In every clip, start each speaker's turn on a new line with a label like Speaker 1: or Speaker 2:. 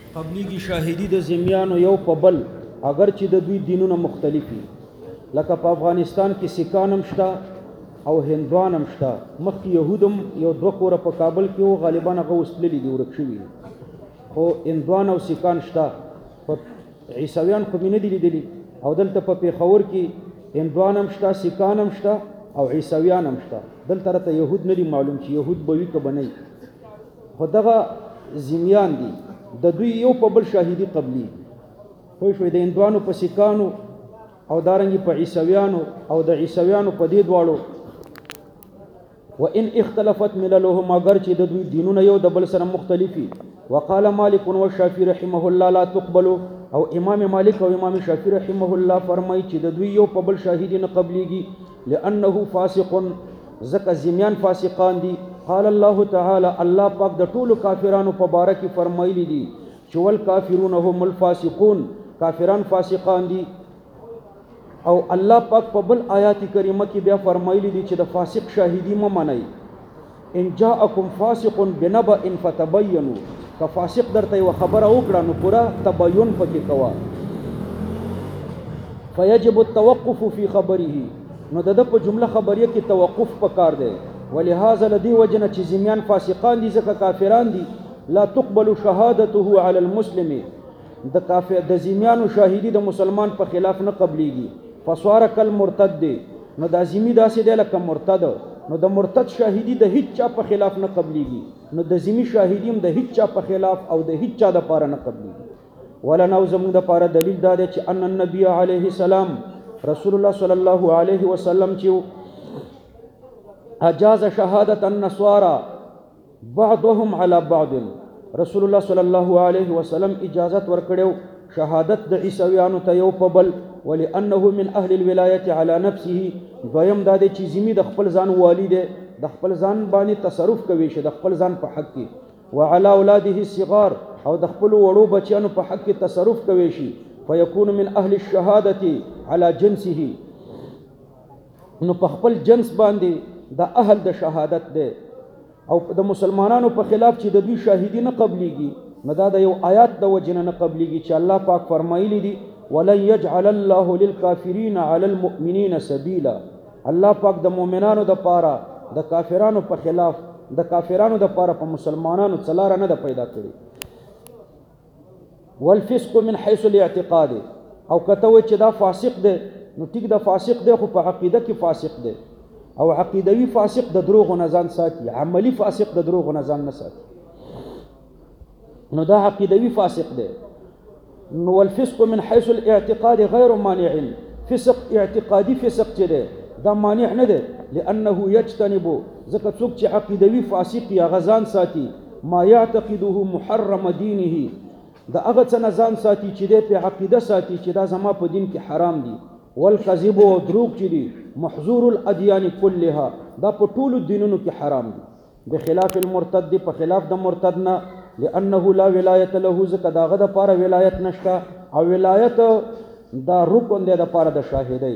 Speaker 1: قبلیږي شاهدی د ذمیانو یو په بل اگر چې د دوی دینونه مختلفي لکه په افغانستان کې سیکان هم شته او هندوان هم شته مخکې یهودم یو دوه کوره په کابل کې و غالبا هغه اوس تللي دي ورک شوي خو هندوان او سیکان شته په عیسویان خو مې نه دي لیدلي او دلته په پېښور کې هندوان هم شته سیکان هم شته او عیسویان هم شته دلته راته یهود نه دي معلوم چې یهود به وي که به نه وي خو دغه ذمیان دي د دوی یو په بل شاهدي قبلي پوه شوې د هندوانو په سیکانو او دارنګې په عیسویانو او د عیسویانو په دې دواړو وان اختلفت مللهم اگر چې د دوی دینونه یو د بل سره مختلفي وقال مالک والشافعي رحمه الله لا تقبل او امام مالک او امام شافعي رحمه الله فرمایي چې د دوی یو په بل شاهدي نه قبليږي لانه فاسق زکه ذمیان فاسقان دي قال الله تعالی الله پاک د ټولو کافرانو په باره کې فرمایلی دي چې والکافرون هم الفاسقون کافران فاسقان دي او الله پاک په بل آیات کریمه کې بیا فرمایلی دي چې د فاسق شاهدی مه منئ ان جاءکم فاسق بنبأ فتبینوا که فاسق درته یو خبره وکړه نو پوره تبین پکې کوه فیجب التوقف فی خبره نو د په جمله خبریه کې توقف پکار دی ولهذا لدی وجنه چې ذمیان فاسقان دي ځکه کافران دي لا تقبل شهادته على المسلم د کافر د ذمیانو شاهدی د مسلمان په خلاف نه قبليږي فصار کالمرتد نو د ذمی داسې دی لکه مرتد نو د مرتد شاهدی د هیڅ چا په خلاف نه قبليږي نو د ذمی شاهدی هم د هیڅ چا په خلاف او د هیڅ چا د پاره نه قبليږي ولا نو زموږ د پاره دلیل دا دی چې ان النبي عليه السلام رسول الله صلی الله علیه وسلم چې اجاز شهادت النصارى بعضهم على بعض رسول الله صلی الله علیه وسلم اجازت ورکړو شهادت د عیسویانو ته یو په بل ولانه من اهل الولایه على نفسه دویم دا دی چې ذمی د خپل ځان والی دی د خپل ځان باندې تصرف کوي شه د خپل ځان په حق کې وعلى اولاده الصغار او د خپل وړو بچیانو په حق کې تصرف کوي شي فيكون من اهل الشهاده على جنسه نو په خپل جنس باندې د اهل د شهادت دی او د مسلمانانو په خلاف چې د دوی شاهدی نه قبليږي نو دا د یو آیات د وجنه نه قبليږي چې الله پاک فرمایلی دي ولن يجعل الله للكافرين على المؤمنين سبيلا الله پاک د مؤمنانو د پاره د کافرانو په خلاف د کافرانو د پاره په مسلمانانو څلاره نه د پیدا کړي والفسق من حيث الاعتقاد او کته و چې دا فاسق دی نو ټیک دا فاسق دی خو په عقیده کې فاسق دی او عقیدوي فاسق د دروغ نه ځان ساتي عملی فاسق د دروغ نه ځان نه ساتي نو دا عقیدوي فاسق دی نو والفسق من حيث الاعتقاد غير مانع فسق اعتقادي فسق چې دی دا مانع نه دی لانه يجتنب ځکه څوک چې عقیدوي فاسق یا غزان ساتي ما يعتقده محرم دينه دا هغه څه نه ځان ساتي چې دی په عقیده ساتي چې دا زما په دین کې حرام دي والکذب او دروغ چې دي محظور الادیان كلها دا په ټولو دینونو کې حرام دي بخلاف المرتد په خلاف د مرتد نه لانه لا ولایت له ځکه داغه د پاره ولایت نشته او ولایت دا رکن دی د پاره د شاهدی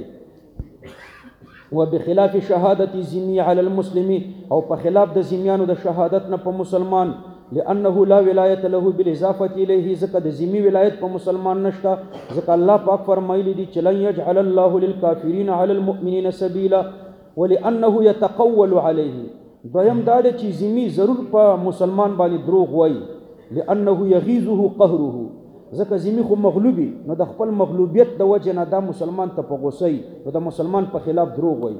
Speaker 1: وبخلاف شهادت ذمی علی المسلم او په خلاف د ذمیانو د شهادت نه په مسلمان لانه لا ولایت له بالاضافه الیه ځکه د ذمی ولایت په مسلمان نشته ځکه الله پاک فرمایلی دی چې لن يجعل الله للكافرين على المؤمنين سبيلا ولانه يتقول عليه دویم دا دی چې ذمی ضرور په مسلمان باندې دروغ وای لانه يغيظه قهره ځکه ذمی خو مغلوبي نو د خپل مغلوبیت د وجه نه دا مسلمان ته په غوسه نو د مسلمان په خلاف دروغ وای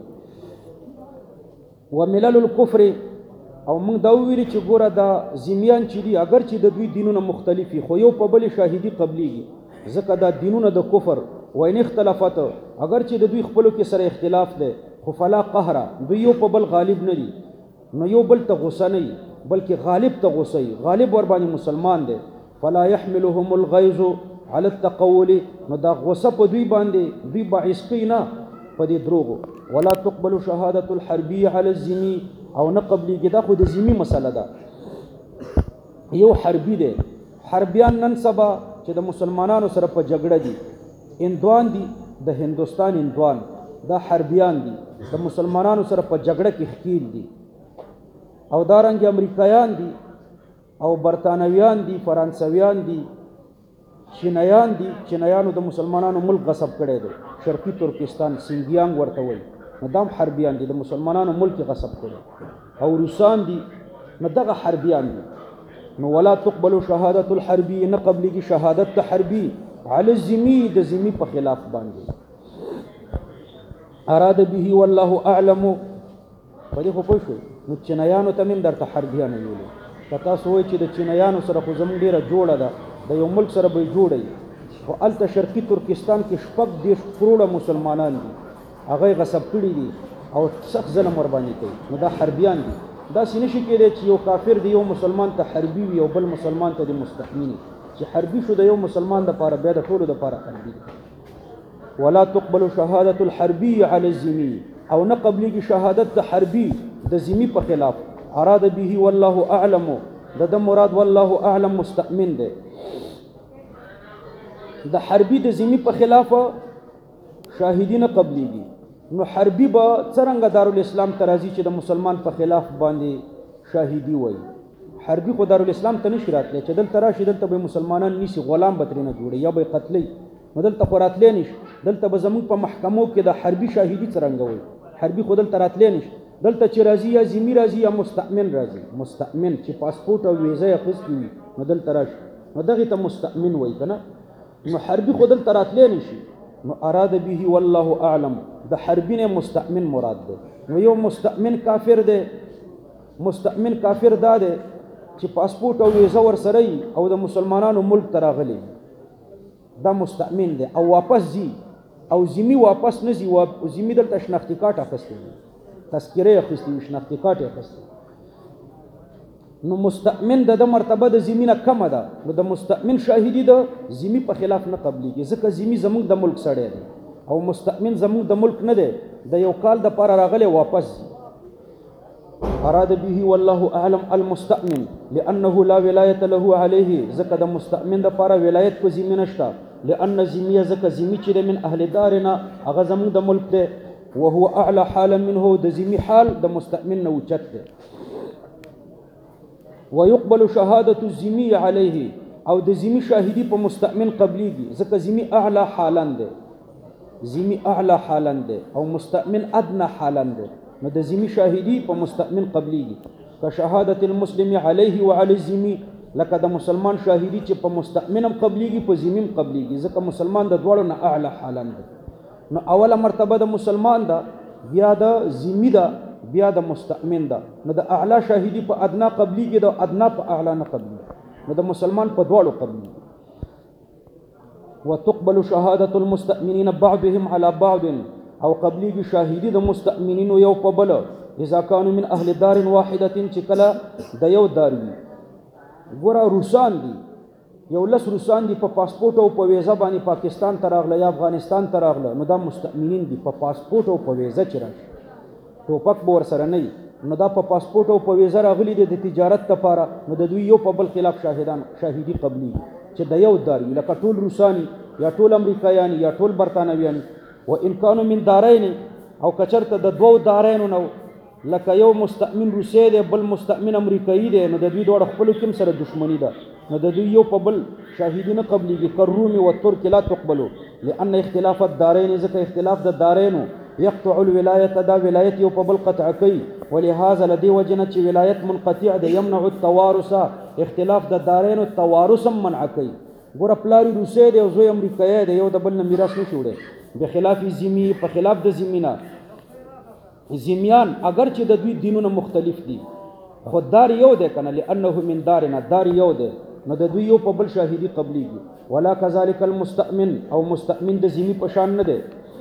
Speaker 1: وملل الكفر او موږ دا ویلي چې ګوره دا ذمیان چې دي اگر چې د دوی دینونه مختلفي خو یو په بل شاهدي قبليږي ځکه دا دینونه د کفر وین اختلافات اگر چې د دوی خپلو کې سره اختلاف دی خو فلا قهر دوی یو په بل غالب نه دي نو یو بل ته غوسه نه بلکې غالب ته غوسه غالب ور باندې مسلمان دی فلا يحملهم الغيظ على التقول نو دا غوسه په دوی باندې دوی باعث کینا په دې دروغو ولا تقبل شهاده الحربيه على الذمي او نه قبليږي دا خو د ذمی مسله ده یو حربي دی حربيان نن سبا چې د مسلمانانو سره په جګړه دي هندوان دي د هندوستان هندوان دا حربيان دي د مسلمانانو سره په جګړه کې ښکیل دي او دارنګ امریکایان دي او برتانویان دي فرانسویان دي چینایان دي، چینایانو د مسلمانانو ملک غصب کړی دی، شرقي ترکستان سینګیانګ ورته وایي، نو دا هم حربیان دي، د مسلمانانو ملک یې غصب کړی. او روسان دي، نو دغه حربیان دي. نو ولا تقبل شهادت الحربي، نه قبلېږي شهادت د حربي علی الذمي، د ذمي په خلاف باندې. اراد به والله اعلم، په دې خو پوه شوئ. نو چینایانو ته هم درته حربیان ویلي. که تاسو وایئ چې د چینایانو سره خو زموږ ډېره جوړه ده، د یو ملک سره به یې جوړئ، خو هلته شرقي ترکستان کې 36 کروړه مسلمانان دي، هغه یې غصب کړي دي او سخت ظلم ورباندې کوي. نو دا حربیان دي. داسې نشي کېدی چې یو کافر دی یو مسلمان ته حربي وي او بل مسلمان ته د مستحمي. چې حربي شو د یو مسلمان دپاره، بیا د ټولو دپاره حربي دی. ولا تقبل شهادت الحربي علی الذمي، او نه قبلېږي شهادت د حربي د ذمي په خلاف. اراد به والله اعلم، د مراد والله اعلم مستأمن دی. د حربي د ذمي په خلاف شاهدي نه قبلېږي. نو حربي به څرنګه دارالاسلام ته راځي چې د مسلمان په خلاف باندې شاهدي وایي؟ حربي خو دارالاسلام ته نشي راتلی، چې دلته راشي دلته به مسلمانان نیسي، غلام به ترېنه جوړي یا به یې قتلوي. نو دلته خو راتلی نشي. دلته به زموږ په محکمو کې د حربي شاهدي څرنګه وایي؟ حربي خو دلته راتلی نشي. دلته چې راځي یا ذمي راځي یا مستأمن راځي. مستأمن چې پاسپورټ او ویزه یې اخیستې وي نو دلته راشي، نو دغې ته مستأمن وایي که نه. نو حربي خو دلته راتلی نشي. نو اراد به والله اعلم، د حربي نه مستأمن مراد دی. نو یو مستأمن کافر دی. مستأمن کافر دا دی چې پاسپورټ او ویزه ورسره وي او د مسلمانانو ملک ته راغلی، دا مستأمن دی. او واپس ځي او ذمي واپس نه ځي. ذمي دلته شناختي کارت اخیستی وي، تذکره یې اخیستی وي، شناختي کارت یې اخیستی. نو مستأمن د مرتبه د ذمي نه کمه ده. نو د مستأمن شاهدي د ذمي په خلاف نه قبلېږي، ځکه ذمي زموږ د ملک سړی دی او مستأمن زموږ د ملک نه دی، د یو کال دپاره راغلی واپس ځي. اراد به والله اعلم المستأمن لانه لا ولایت له علیه، ځکه د مستأمن دپاره ولایت په ذمي نشته. لان ذمي، ځکه ذمي چې دی من اهل دارنا، هغه زموږ د ملک دی. وهو اعلى حالا منه، د ذمي حال د مستأمن نه اوچت دی. ويقبل شهادة الذمي عليه، او د ذمي شاهدي په مستأمن قبليږي، ځکه ذمي اعلى حالا دی. ذمي اعلى حالا دی او مستأمن ادنى حالا دی. نو د ذمي شاهدي په مستأمن قبليږي. كشهادة المسلم عليه وعلى الذمي، لکه د مسلمان شاهدي چې په مستأمن هم قبليږي په ذمي هم قبليږي، ځکه مسلمان د دواړو نه اعلى حالا دی. نو اوله مرتبه د مسلمان ده، بیا د ذمي ده، بیا د مستأمن ده. نو د اعلی شاهدي په ادنا قبليږي، د ادنا په اعلی نه قبليږي. نو د مسلمان په دواړو قبليږي. وتقبل شهادة المستأمنين بعضهم على بعض، او قبليږي شاهدي د مستأمنين یو په بل، اذا كانوا من اهل دار واحده، چې کله د یو دار وي. ګوره روسان دي، یو لس روسان دي په پاسپورټ او په ویزه باندې پاکستان ته راغله یا افغانستان ته راغله، نو دا مستأمنین دي. په پاسپورټ او په ویزه چې راشي، ټوپک به ورسره نه وي. نو دا په پاسپورټ او په ویزه راغلي دي د تجارت لپاره، نو د دوی یو په بل خلاف شاهدي قبليږي چې د یو دار وي، لکه ټول روسانی یا ټول امریکایان یا ټول برطانویان. وان كانوا من دارین، او کچرته د دوو دارینو نو، لکه یو مستأمن روسي دی بل مستأمن امریکایي دی، نو د دوی دواړه خپلو کې سره دښمني ده، نو د دوی یو په بل شاهدي نه قبليږي. كالروم والترک لا تقبلوا لان اختلاف الدارین، ځکه اختلاف د دارینو يقطع الولاية، دا ولایت یو په بل قطع کوي. ولهذا لدی وجنه چې ولایت منقطع دی، يمنع التوارث، اختلاف د دارینو توارث هم منع کوي. ګوره پلاری روسي دی او زوی امریکایي دی، یو د بل نه میراث نشي وړی. بخلاف ذمي، په خلاف د ذمي نه. ذمیان اگر چې د دوی دینونه مختلف دي، خو دار یو دی کنه، لانه من دارنا، دار یو دی، نو د دوی یو په بل شاهدي قبليږي. ولا كذلك المستأمن، او مستأمن د ذمي په شان نه دی.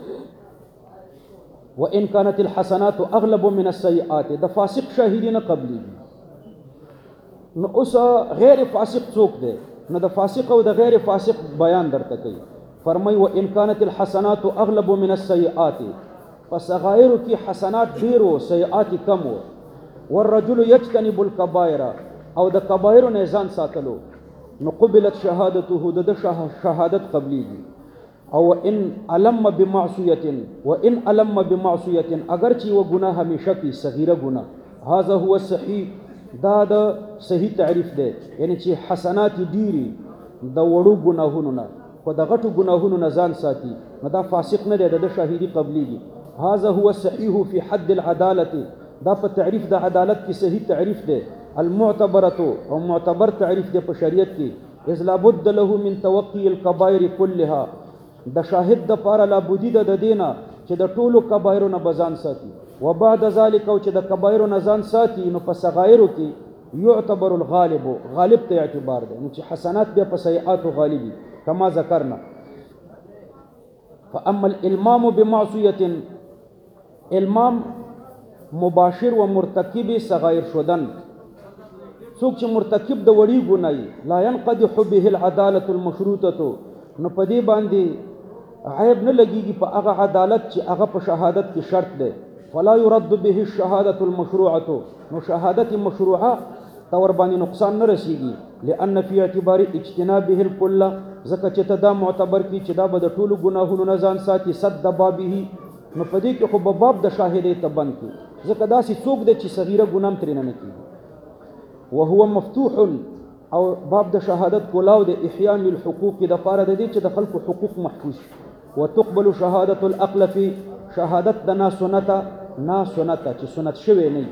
Speaker 1: وان كانت الحسنات اغلب من السيئات، د فاسق شاهدي نه قبليږي. نو اوس غیر فاسق څوک دی؟ نو د فاسق او د غیر فاسق بیان درته کوي. فرمای وان كانت الحسنات اغلب من السيئات، فصغائر کی حسنات ډیر او سیئات کم وو. والرجل يجتنب الكبائر، او د کبائر نه ځان ساتلو، نو قبلت شهادته، د شهادت قبليږي. او ان علم بمعصيه، وان علم بمعصيه، اگر چې و ګناه همیشه کی صغیره ګناه، هذا هو الصحيح، دا د صحیح تعریف دی. یعنی چې حسنات ډیری د وړو ګناهونو نه خو د غټو ګناهونو نه ځان ساتي نو دا فاسق نه دی د شهیدي قبلیږي. هذا هو الصحیح فی حد العدالة دا په تعریف د عدالت کې صحیح تعریف دی. المعتبرة او معتبر تعریف دی په شریعت کې. اذ لابد له من توقي الكبائر كلها د شاهد د پاره لابودی د دینه چې د ټولو کبایرو نه بزان ساتي. وبعد ذلك او چې د کبایرو نه ځان ساتي نو په صغایرو کې يعتبر الغالب غالب ته اعتبار دی نو چې حسنات بیا په سیئات غالبي کما ذکرنا. فاما الالمام بمعصيه المام مباشر و مرتکب صغائر شدن څوک چې مرتکب د وړي ګناي لا ينقدح به العداله المشروطه نو په دې باندې عیب نه لګيږي په هغه عدالت چې هغه په شهادت کې شرط ده. فلا يرد به الشهاده المشروعه نو شهادت مشروعه تور باندې نقصان نه رسیږي. لأن في اعتبار اجتنابه الكل ځکه چې دا معتبر کی چې دا به د ټولو ګناهونو نه ځان ساتي صد بابه نو په دې کې خو به باب د شاهدۍ ته بند کی ځکه داسې څوک دی چې صغیره ګناه ترې نه کیږي. وهو مفتوح او باب د شهادت کولاو د احیاء للحقوق د پاره د دې چې د خلکو حقوق محفوظ. وتقبل شهادة الأقلف شهادت د ناسنته چې سنت شوی نه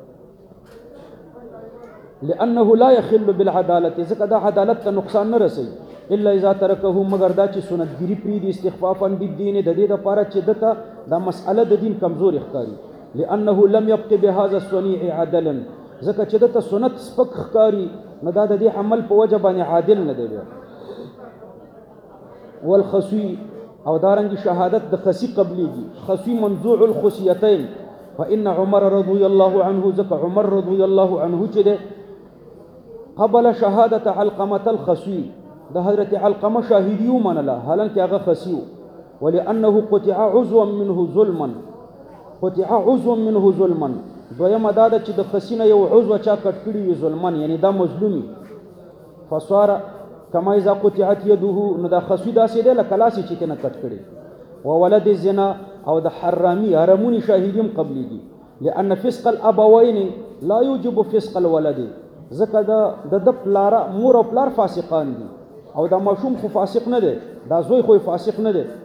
Speaker 1: لأنه لا يخل بالعدالة ځکه دا عدالت ته نقصان نه رسي الا اذا تركه مگر دا چې سنتګری پری دي استخفافا بالدين د دې لپاره چې دته دا مسأله د دین کمزور ښکاری. لأنه لم يبق بهذا الصنيع عدلا ځکه چې دته سنت سپک ښکاری نو دا د دې عمل په وجه باندې عادل نه دی. والخصي او دارنګ شهادت د خصي قبليږي. خصي منزوع الخصيتين فإن عمر رضي الله عنه ذكر عمر رضي الله عنه چې قبل شهادة علقمة الخصي ده حضرت علقمه شاهدي ومنله حالانکه هغه خصي ولأنه قطع عضوا منه ظلما دویمه دا ده چې د خصي نه یو عضو چا کټ کړي وي ظلما یعنی دا مظلومي. فصار كما اذا قطعت يده نو دا خصي داسې دی لکه لاس چې کنه کټ کړي. وولد الزنا او د حرامونی شاهدیم قبليږي. لأن فسق الابوين لا يوجب فسق الولد ځکه د پلار مور او پلار فاسقان دي او دا ماشوم خو فاسق نه دی دا زوی خو فاسق نه دی.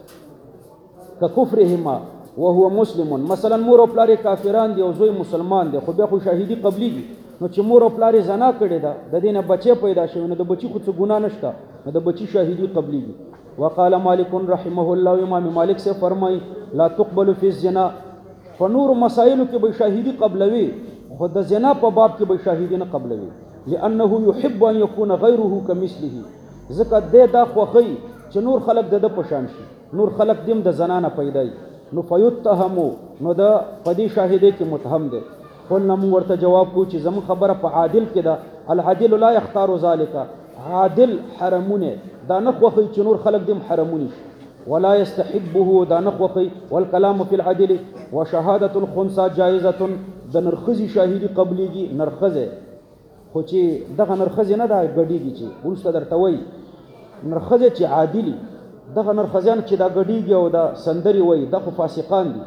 Speaker 1: ككفرهما وهو مسلم مثلا مور او پلار کافران دي او زوی مسلمان دي خو بیا خو شاهدی قبليږي. نو چې مور او پلار زنا کړي دا د دینه بچي پیدا شوی نو د بچي خو څه ګناه نشته نو د بچي شاهدی قبليږي. وقال مالك رحمه الله امام مالک سے فرمای لا تقبل في الزنا فنور مسائل کې به شاهدی قبلوي خو د زنا په باب کې به شاهدی نه قبلوي. لانه يحب ان يكون غيره كمثله ځکه دا خوخی چې نور خلق د پشان شي نور خلق دیم د زنا نه پیدای نو فیتهمو نو دا پدی شاهدی کې متهم دی. قلنا مو ورته جواب کو چې زمو خبره په عادل کې ده. العادل لا يختار ذلك عادل حرمونه دا نه خوخی چې نور خلق دیم حرمونی ولا يستحبه دا نه خوخی. والكلام في العدل وشهاده الخنثى جائزه د نرخزي شاهدی قبليږي. نرخزه خو چې دغه نرخزه نه دا غډیږي چې ورسته درته وای نرخزه چې عادلی دغه نرخزان چې دا غډیږي او دا سندري وای دغه فاسقان دي.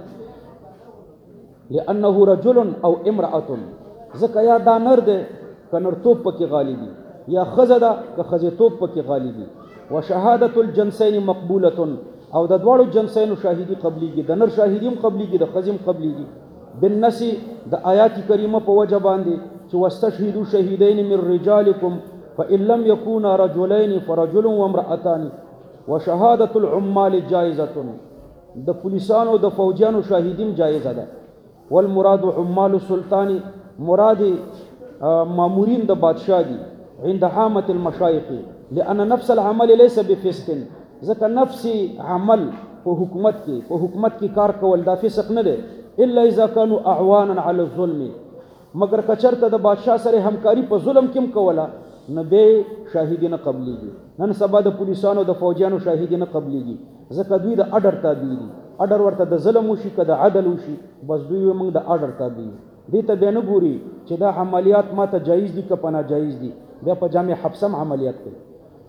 Speaker 1: لانه رجل او امراه ځکه یا دا نر ده که نرتوب پکې غالبي یا خزه ده که خزیتوب پکې غالبي. وشهاده الجنسين مقبوله او د دوړو جنسینو شاهدی قبليږي د نر شاهدیم قبليږي د خزم قبليږي. بالنص د آیات کریمه په وجه باندې چې واستشهدوا شهیدین من رجالکم فإن لم يكونا رجلين فرجل وامرأتان. وشهادة العمال جائزة د پولیسانو د فوجیانو شاهدیم جایزه ده. والمراد عمال السلطان مراد مامورین د بادشاہ دي عند عامة المشایخ. لأن نفس العمل ليس بفسق ځکه نفس عمل په حکومت کې کار کول دا فسق نه ده. الا اذا كانوا اعوانا على الظلم مگر کچرته د بادشاہ سره همکاری په ظلم کې کوله نه به شاهدی نه قبليږي. نن سبا د پولیسانو د فوجیانو شاهدی نه قبليږي ځکه دوی د اډر تابع دي. اډر ورته د ظلم وشي که د عدل وشي بس دوی موږ د اډر تابع دي. دې ته به نه ګوري چې دا عملیات ماته جایز دي که پنا جایز دي بیا په جامع حبسم عملیات کوي.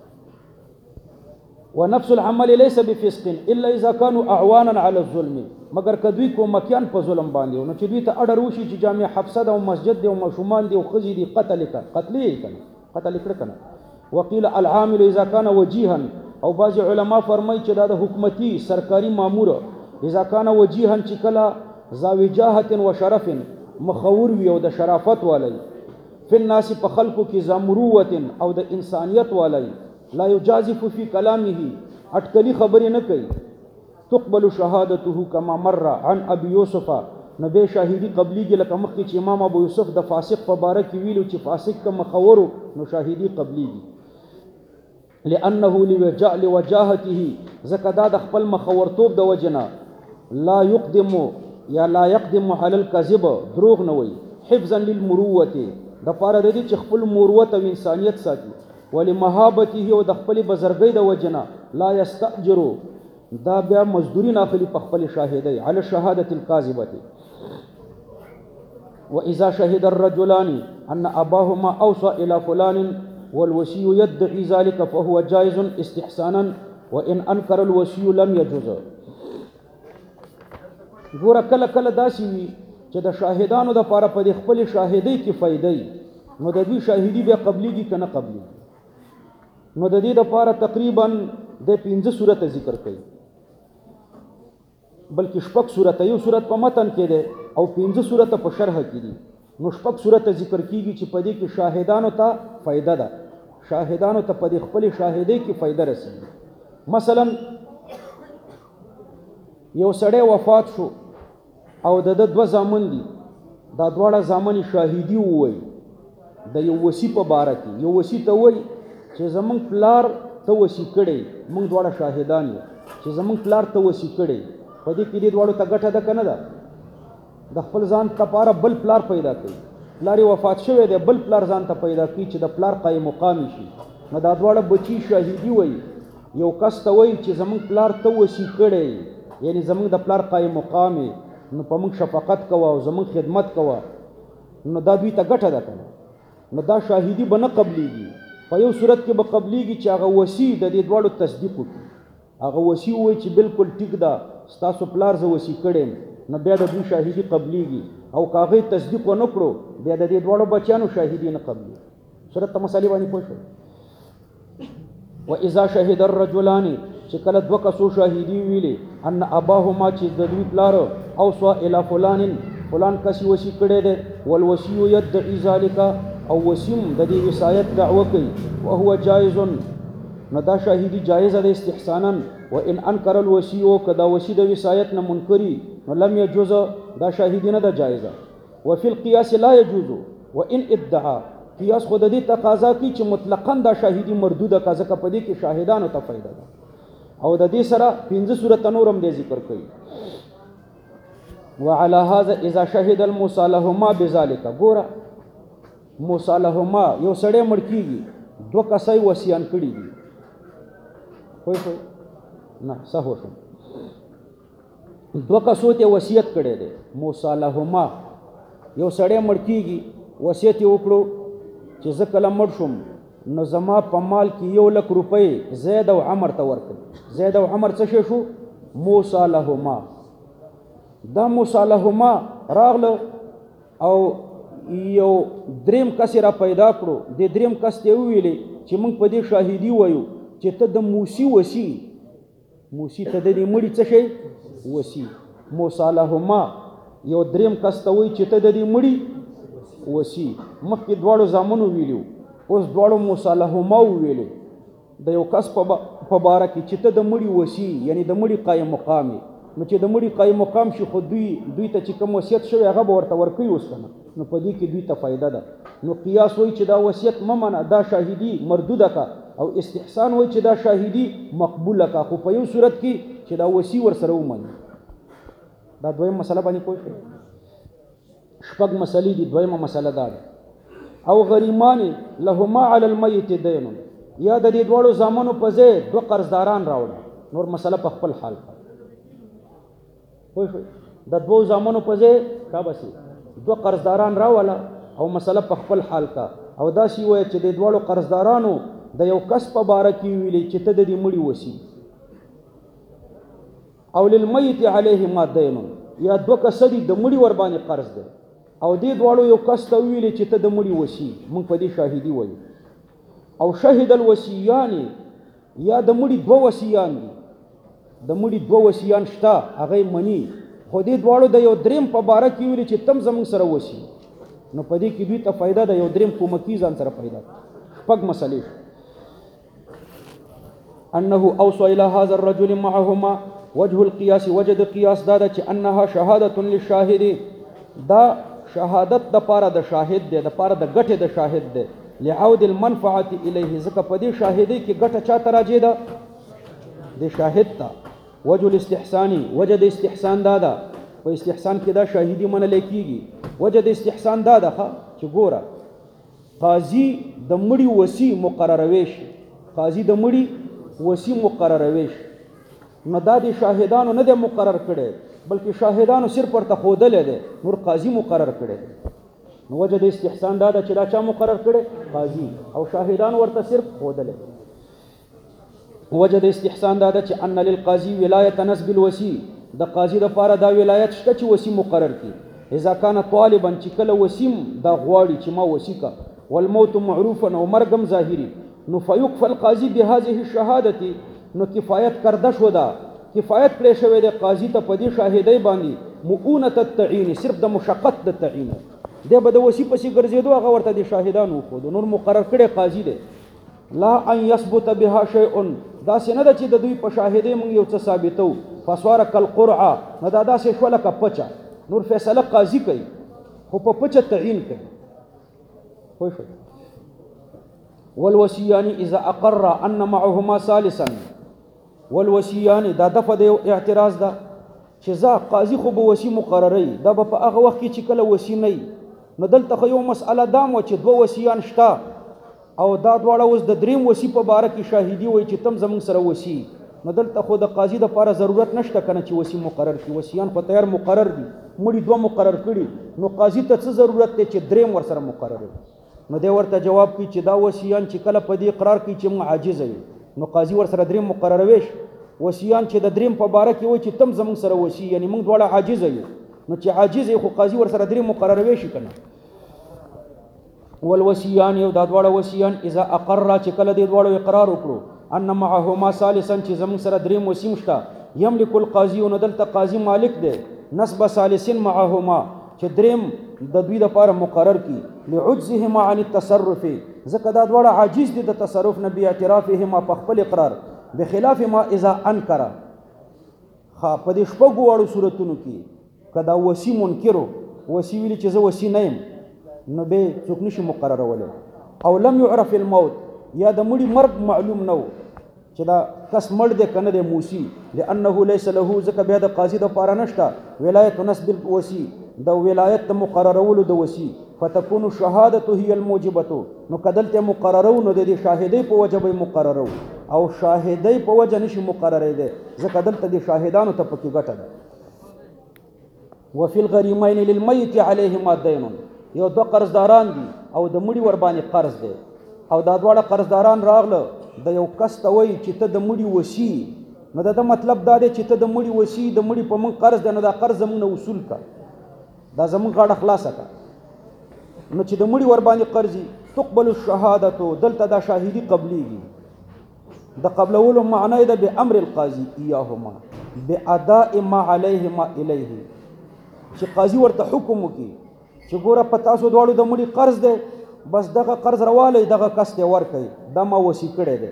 Speaker 1: ونفس العمل ليس بفسق الا اذا كانوا اعوانا على الظلم مگر کدوی کو مکیان په ظلم باندې نو چې دوی ته اډر وشي چې جامع حبسه ده او مسجد ده او مشومان دي او خزي دي قتل کړي وقیل العامل اذا كان وجيها او بعض علما فرمای چې دا د حکومتي سرکاري مامور اذا كان وجيها چې کله ذا وجاهه و شرف مخور وي او د شرافت والی فی الناس په خلقو کې ذا مروه او د انسانیت والی لا یجازف فی کلامه اٹکلی خبرې نه کوي تقبل شهادته كما مر عن ابي يوسف نبی شاهدی قبلیږي لکه مخکې چې امام ابو یوسف د فاسق په باره کې ویلو چې فاسق که مخورو نو شاهدی قبلیږي لأنه لوجاهته ځکه دا د خپل مخورتوب د وجنه لا يقدم على الكذب دروغ نه وي حفظا للمروه د پاره د دې چې خپل مروت او انسانیت ساتي ولمهابته او د خپل بزرګۍ د وجنه لا يستأجر دا بیا مزدوری ناخلی په خپل شاهدی على الشهاده الكاذبه واذا شهد الرجلان ان اباهما اوصى الى فلان والوصي يدعي ذلك فهو جائز استحسانا وان انكر الوصي لم يجوز ګوره کله کله داسې وي چې د شاهدانو د پاره په خپل شاهدی کې فائدې نو د دې شاهدی به قبليږي کنه قبليږي نو د دې د پاره تقریبا د 15 صورت ذکر کړي بلکې شپږ صورت یو صورت په متن کې ده او 15 صورت په شرح کې دي نو شپږ صورت ذکر کیږي چې په دې کې شاهدانو ته فائدہ ده شاهدانو ته په خپل شاهدی کې فائدہ رسېږي مثلا یو سړی وفات شو او د دوه زامن دي دا دواړه زامن شاهدی ووي د یو وصي په باره کې یو وصي ته وایي چې زمونږ پلار ته وصي کړی موږ دواړه شاهدان یو چې زمونږ پلار ته وصي کړی په دې کې دې دواړو ته ګټه ده که نه ده د خپل ځان لپاره بل پلار پیدا کوي پلار وفات شوی دی بل پلار ځان ته پیدا کوي چې د پلار قایم مقام شي نو دا دواړه بچي شاهدي وایي یو کس ته وایي چې زمونږ پلار ته وصي کړی یعنی زمونږ د پلار قایم مقام نو په موږ شفقت کوه او زمونږ خدمت کوه نو دا دوی ته ګټه ده کنه نو دا شاهدي به نه قبلیږي په یو صورت کې به قبلیږي چې هغه وصي د دې دواړو تصدیق وکړي هغه وصي وایي چې بالکل ټیک ده ستاسو پلار زه وصي کړی نو بیا د دوی شاهدي قبلیږي او که هغې تصدیق ونه کړو بیا د دې دواړو بچیانو شاهدي نه قبلیږي صورت ته مسالې باندې پوه شوئ واذا شهد الرجلان چې کله دوه کسو شاهدي ویلې ان اباهما چې د دوی پلار اوصى الى فلان کس وصي کړی دی والوصي يدعي ذلك او وسیم د دې وصایت دعوه کوي وهو جائز نو دا شاهدي جائز ده استحسانا وان انكر الوصي او کدا وصي د وصایت نه منکری نو لم يجوز دا شاهدي نه ده جائزه وفي القياس لا يجوز وان ادعى قياس خود دې تقاضا کوي چې مطلقاً دا شاهدي مردوده کا ځکه په دې کې شاهدانو ته فائدہ ده او د دې سره 15 صورت نورم دې ذکر کوي وعلى هذا اذا شهد المصالحهما بذلك ګوره مصالحهما یو سړی مړ کیږي دوه کسای وصیان کړي دي خو نه صحو شو دوه کسو ته وصیت کړي دي مصالحهما یو سړی مړ کیږي وصیت وکړو چې زه کله مړ شم نو زما په مال کې 1,00,000 روپۍ زید او عمر ته ورکړي زید او عمر څه شو مصالحهما دا مصالحهما راغله او یو دریم کس را پیدا کړو د دریم کس ته ویلې چې موږ په دې شاهدي وایو چې ته د موسی وصي ته د دې مړي څه شي وصي مصالحهما یو دریم کس ته وایي چې ته د دې مړي وصي مخکې دواړو زامنو ویلو اوس دواړو مصالحهما ویلې د یو کس په باره کې چې ته د مړي وصي یعنی د مړي قایم مقام نو چې د مړي قایم مقام شي خو دوی ته چې کوم وصیت شوی هغه به ورته ورکوي اوس کنه نو په دې کې دوی ته فائدہ ده نو قیاس وایي چې دا وصیت مه منه دا شاهدي مردوده کا او استحسان وایي چې دا شاهدي مقبوله کا خو په یو صورت کې چې دا وصي ورسره ومني دا دویم مسله باندې پوه شئ شپږ مسلې دي دویمه مسله دا ده او غریمان لهما علی المیت دین یا د دې دواړو زامنو په ځای دوه قرضداران راوړه نور مسله په خپل حال پوه شئ د دوه زامنو په ځای کا بسي دوه قرضداران راوړه او مسله په خپل حال کا او دا شی وایي چې د دواړو قرضدارانو د یو کس په باره کې ویلي چې ته د دې مړي وصي او للمیت علیه ما دین یا دوه کس دي د مړي ور باندې قرض دی او دې دواړو یو کس ته ویلي چې ته د مړي وصي موږ په دې شاهدي وایو او شهد الوصیان یا د مړي دوه وصیان دي د مړي دوه وصیان شته هغه مني خو دې دواړو د یو دریم په باره کې ویلي چې تم زموږ سره وصي نو په دې کې دوی ته فایده ده یو دریم کومکی ځان سره پیدا شپږ مسلې انه اوصى الى هذا الرجل معهما وجه القياس وجد قياس دا چې انها شهاده للشاهد دا شهادت د پاره د شاهد دی د پاره د ګټه د شاهد دی لعود المنفعه الیه ځکه په دې شاهدی کې ګټه چاته راځي ده د شاهد ته وجه الاستحسان وجه د استحسان دا ده په استحسان کې دا شاهدی منل کېږي وجه د استحسان دا ده چې ګوره قاضي د مړي وصي مقرروي شي قاضي د مړي وصي مقرروي شي نو دا د شاهدانو نه دی مقرر کړي بلکې شاهدانو صرف ورته ښودلی دی نور قاضي مقرر کړی دی نو وجه د استحسان دا ده چې دا چا مقرر کړی قاضي او شاهدانو ورته صرف ښودلی وجه د استحسان دا ده چې ان للقاضي ولایت نسب الوصي د قاضي دپاره دا ولایت شته چې وصي مقرر کړي اذا کان طالبا چې کله وصیم دا غواړي چې ما وصي کا والموت معروفا او مرګ هم ظاهري نو فیکفى القاضي بهذه الشهادة نو کفایت کرده شو دا کفایت کړی شوی دی قاضي ته په دې شاهدۍ باندې مؤونة التعین صرف د مشقت د تعین دی به د وصي پسې ګرځېدو هغه ورته د شاهدان وښودو نور مقرر کړی قاضي دی لا ان یثبت بها شیء داسې نه ده چې د دوی په شاهدۍ موږ یو څه ثابتو فصار کالقرعه نو دا داسې شوه لکه پچه نور فیصله قاضي کوي خو په پچه تعین کوي پوه شوئ والوصیان اذا اقر ان معهما ثالثا والوصیان دا دفه د اعتراض ده چې ځا قاضي خو به وصي مقرروي دا به په هغه وخت کې چې کله وصي نه وي نو دلته خو یو مسئله دا وه چې دوه وصیان شته او دا دواړه اوس د دریم وصي په باره کې شاهدي وایي چې تم زموږ سره وصي نو دلته خو د قاضي دپاره ضرورت نشته که نه چې وصي مقرر کړي وصیان خو تیار مقرر دي مړي دوه مقرر کړي نو قاضي ته څه ضرورت دی چې دریم ورسره مقرر وي نو دی ورته جواب کوي چې دا وصیان چې کله په دې اقرار کوي چې موږ عاجزه یو نو قاضي ورسره دریم مقرروي وصیان چې د دریم په باره کې وایي چې تم زموږ سره وصي یعنی موږ دواړه عاجزه یو نو چې عاجز یې خو قاضي ورسره دریم مقرروي شي که نه والوصیان یو دا دواړه وصیان اذا اقر چې کله دې دواړو اقرار وکړو ان معهما ثالثا چې زموږ سره دریم وصي شته یملک القاضي نو دلته قاضي مالک دی نسب ثالث معهما چې دریم د دوی دپاره مقرر کی لعجزهما عن التصرف ځکه دا دواړه عاجز دي د تصرف نه باعترافهما په خپل اقرار بخلاف ما اذا انکر په دې شپږو واړو صورتونو کې که دا وصي منکرو وصي ویلي چې زه وصي نه یم نو به څوک نشي مقررولی او لم يعرف الموت یا د مړي مرګ معلوم نه و چې دا کس مړ دی که نه دی موسی لانه لیس له ځکه بیا د قاضي دپاره نشته ولایت نسب الوصي د ولایت د مقررولو د وصي فتكون الشهاده هي الموجبه نو که دلته مقررو نو د دې شاهدۍ په وجه به مقررو او شاهدۍ په وجه نشي مقررېدی ځکه دلته د شاهدانو ته پکې ګټه ده وفي الغریمین للمیت علیهما دین یو دوه قرضداران دي او د مړي ور باندې قرض دی او دا دواړه قرضداران راغله د یو کس ته وایي چې ته د مړي وصي نو د مطلب دا دی چې ته د مړي وصي د مړي په موږ قرض دی نو دا قرض زموږ نه وصول کا دا زموږ غاړه خلاصه کا نو چې د مړي ور باندې قرضي تقبل الشهادة دلته دا شاهدي قبليږي د قبلولو معنی ده بامر القاضي اياهما باداء ما عليهما اليه چې قاضي ورته حکم وکي چې ګوره په تاسو دواړو د مړي قرض دی بس دغه قرض روالی دغه کس ته ورکړئ دا ما وصي کړی دی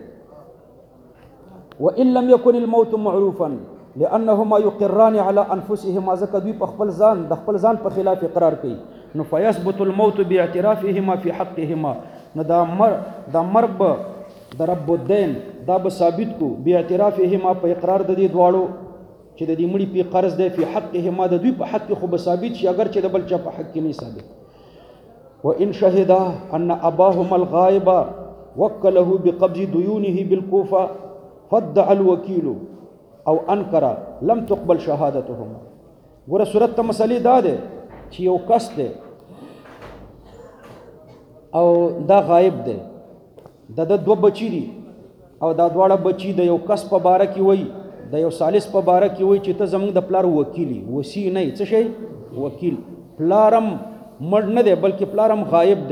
Speaker 1: وان لم يكن الموت معروفا لانهما يقران على انفسهما ځکه دوی په خپل ځان د خپل ځان په خلاف اقرار کوي نو فيثبت الموت باعترافهما في حقهما نو دا مرګ به د رب الدین دا به ثابت کو باعترافهما په اقرار د دې دواړو چې د دې مړي په قرض دی په حقهما د دوی په حق خو به ثابت شي اگر چې د بل چا په حق کې نه ثابت وان شهدا ان اباهما الغائب وكله بقبض ديونه بالكوفه فادعى الوكيل او انکر لم تقبل شهادتهما ګوره صورت ته مسلې دا ده چې یو کس دی او دا غایب دی د دوه بچی دي او دا دواړه بچی د یو کس په باره کې وایي د یو ثالث په باره کې وایي چې ته زموږ د پلار وکیلی وصي نه څه شی وکیل پلارم مړ نه دی بلکې پلارم غایب دی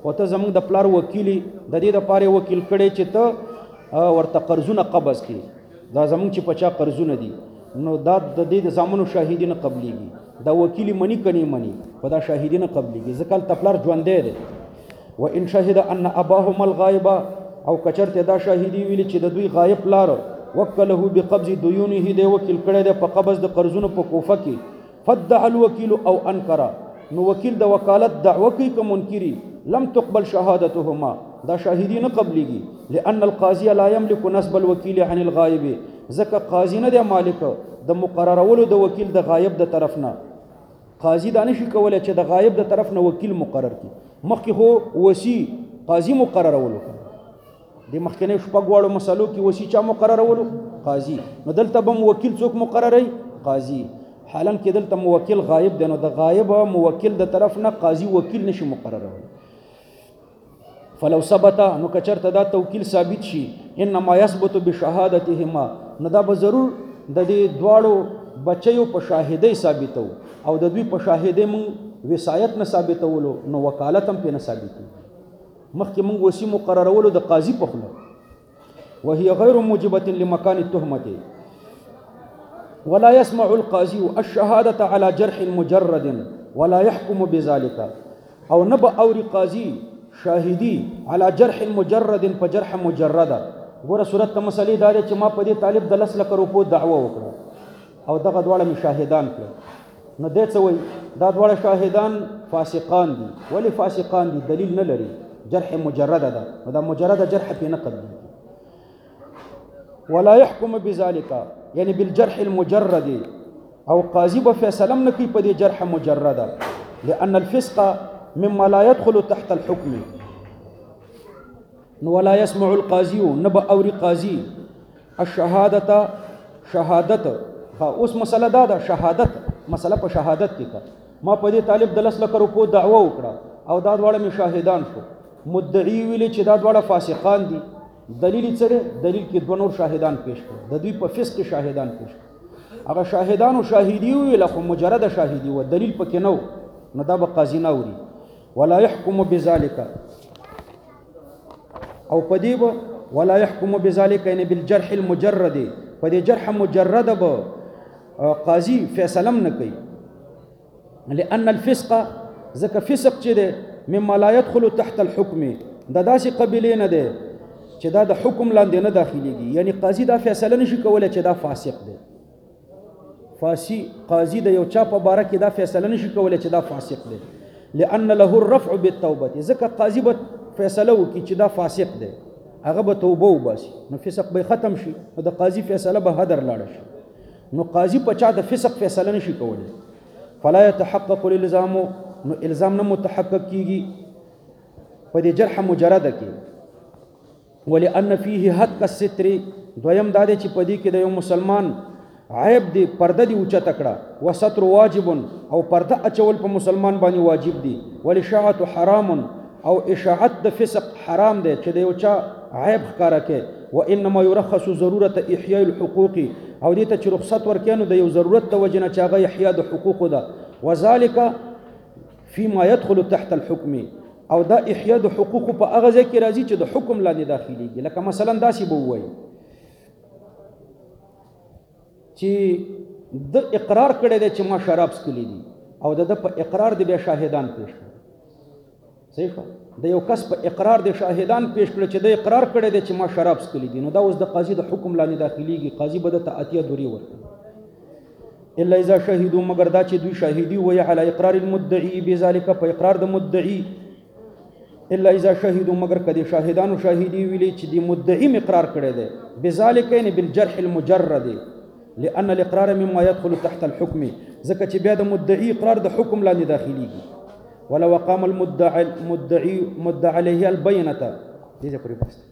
Speaker 1: او ته زمونږ د پلار وکیلی د دې دپاره وکیل کړی چې ته ورته قرضونه قبض کړي دا زمونږ چې په چا قرضونه دي نو دا د دې د زامنو شاهدي نه قبلیږي دا وکیلی مني کني مني په دا شاهدي نه قبلیږي ځکه هلته پلار ژوندی دی وان شهد ان اباهما الغائب او کچرته دا شاهدي ویلي چې د دوی غایب پلار وکله بقبض دیونه دی وکیل کړی دی په قبض د قرضونو په کوفه کې فدع الوکیل او انکر نو وکیل د وکالت دعوه کوي که منکري لم تقبل شهادتهما دا شاهدي نه قبلیږي لان القاضي لا يملك نسب الوکیل عن الغائب ځکه قاضي نه دی مالک د مقررولو د وکیل د غایب د طرف نه قاضي دا نشي کولی چې د غایب د طرف نه وکیل مقرر کړي مخکې خو وسی قاضي مقررولو د مخکنی شپږ واړو مسلو کې وسی چا مقررولو قاضي نو دلته به وکیل څوک مقرروي قاضي حالا کې دلته موکل غایب دی نو د غایب موکل د طرف نه قاضي وکیل نشي مقررولو فلو ثبت نو کچرته دا توکیل ثابت شي انما يثبت بشهادتهما نو دا به ضرور د دې دواړو بچیو په شاهدۍ ثابتو او د دوی په شاهدۍ مونږ وصایت نه ثابتولو نو وکالت هم پې نه ثابتو مخکې مونږ وصي مقررولو د قاضي په خوله وهي غیر موجبة لمکان التهمة ولا يسمع القاضي الشهادة على جرح مجرد ولا يحكم بذلك او نبا اوري قاضي شاهدي على جرح مجرد په جرح مجرده ګوره صورت ته مسلې دا دی چې ما په دې طالب د 10 لکه روپو دعوه وکړه او دغه دواړه مې شاهدان کړل نو دی څه وایي دا دواړه شاهدان فاسقان دي ولې فاسقان دي دلیل نه لري جرح مجرده ده نو دا مجرده جرح پې نه قبلېږي ولا يحكم بذلك يعني بالجرح المجرد او قاضي به فیصله نه کوي په دې جرح مجرده لان الفسق مما لا يدخل تحت الحكم ولا يسمع القاضي نبا اوري قاضي الشهاده شهادت اوس مسله دا شهادت مسله په شهادت کې ما په دې طالب د 10 لک روپو دعوه وکړه او دا دواړه مې شاهدان شو مدعي ویلي چې دا دواړه فاسقان دي دلیل څه دی دلیل کې دوه نور شاهدان پیش کړل د دوی په فسق شاهدان پیش کړل هغه شاهدانو شاهدي ویله خو مجرد شاهدي و دلیل پکې نو نو دا به قاضي نه اوري ولا يحكم بذلك او پدې به ولا يحكم بذلك يعني بالجرح المجرد پدې جرح مجرد به قاضي فیصله نه کوي لان الفسق ځکه فسق چې دی مما لا يدخل تحت الحكم دا داسې قبیلې نه دی چې دا د حکم لاندې نه داخليږي یعنی قاضي دا فیصله نشي کولای چې دا فاسق دی قاضي د یو چا په باره کې دا فیصله نشي کولای چې دا فاسق دی لان له الرفع بالتوبه ځکه قاضي به فیصله وکړي چې دا فاسق دی هغه به توبه وباسي نو فسق به ختم شي نو د قاضي فیصله به هدر لاړه شي نو قاضي په چا د فسق فیصله نشي کولای فلا يتحقق الالزام نو الزام نه متحقق کیږي په دې جرح مجرده کې ولأن فيه حق الستر دویم دا دی چې په دې کې د یو مسلمان عیب دی پرده دی اوچه تکړه وستر واجب او پرده اچول په مسلمان باندې واجب دی والاشاعه حرام او اشاعت د فسق حرام دی چې د یو چا عیب ښکاره کوي وانما يرخص ضروره احیاء الحقوق او دې ته چې رخصت ورکړي نو د یو ضرورت د وجه نه چې هغه احیاء د حقوقو ده وذلك فيما يدخل تحت الحكم او دا احیاء د حقوق په هغه ځای کې راځي چې د حکم لاندې داخليږي لکه مثلا داسې به ووایي چې د اقرار کړی دی چې ما شراب څښلي دي او د په اقرار دی بیا شاهدان پیش کړي صحیح د یو کس په اقرار دی شاهدان پیش کړي چې د اقرار کړی دی چې ما شراب څښلي دي نو دا اوس د قاضي د حکم لاندې داخليږي قاضي به د اتیا دوری ورکړي الا اذا شهدوا مگر دا چې دوی شاهدي وي على اقرار المدعي بذلك په اقرار د مدعي الا اذا شهدوا مگر کدي شاهدانو شاهدي ویلي چې دی مدعي اقرار کړی دی بذلك يعني بالجرح المجرد لان الاقرار مما يدخل تحت الحكم ځکه چې بیا د مدعي اقرار د حکم لاندې داخليږي ولو قام المدعي عليه البينه دې ځکه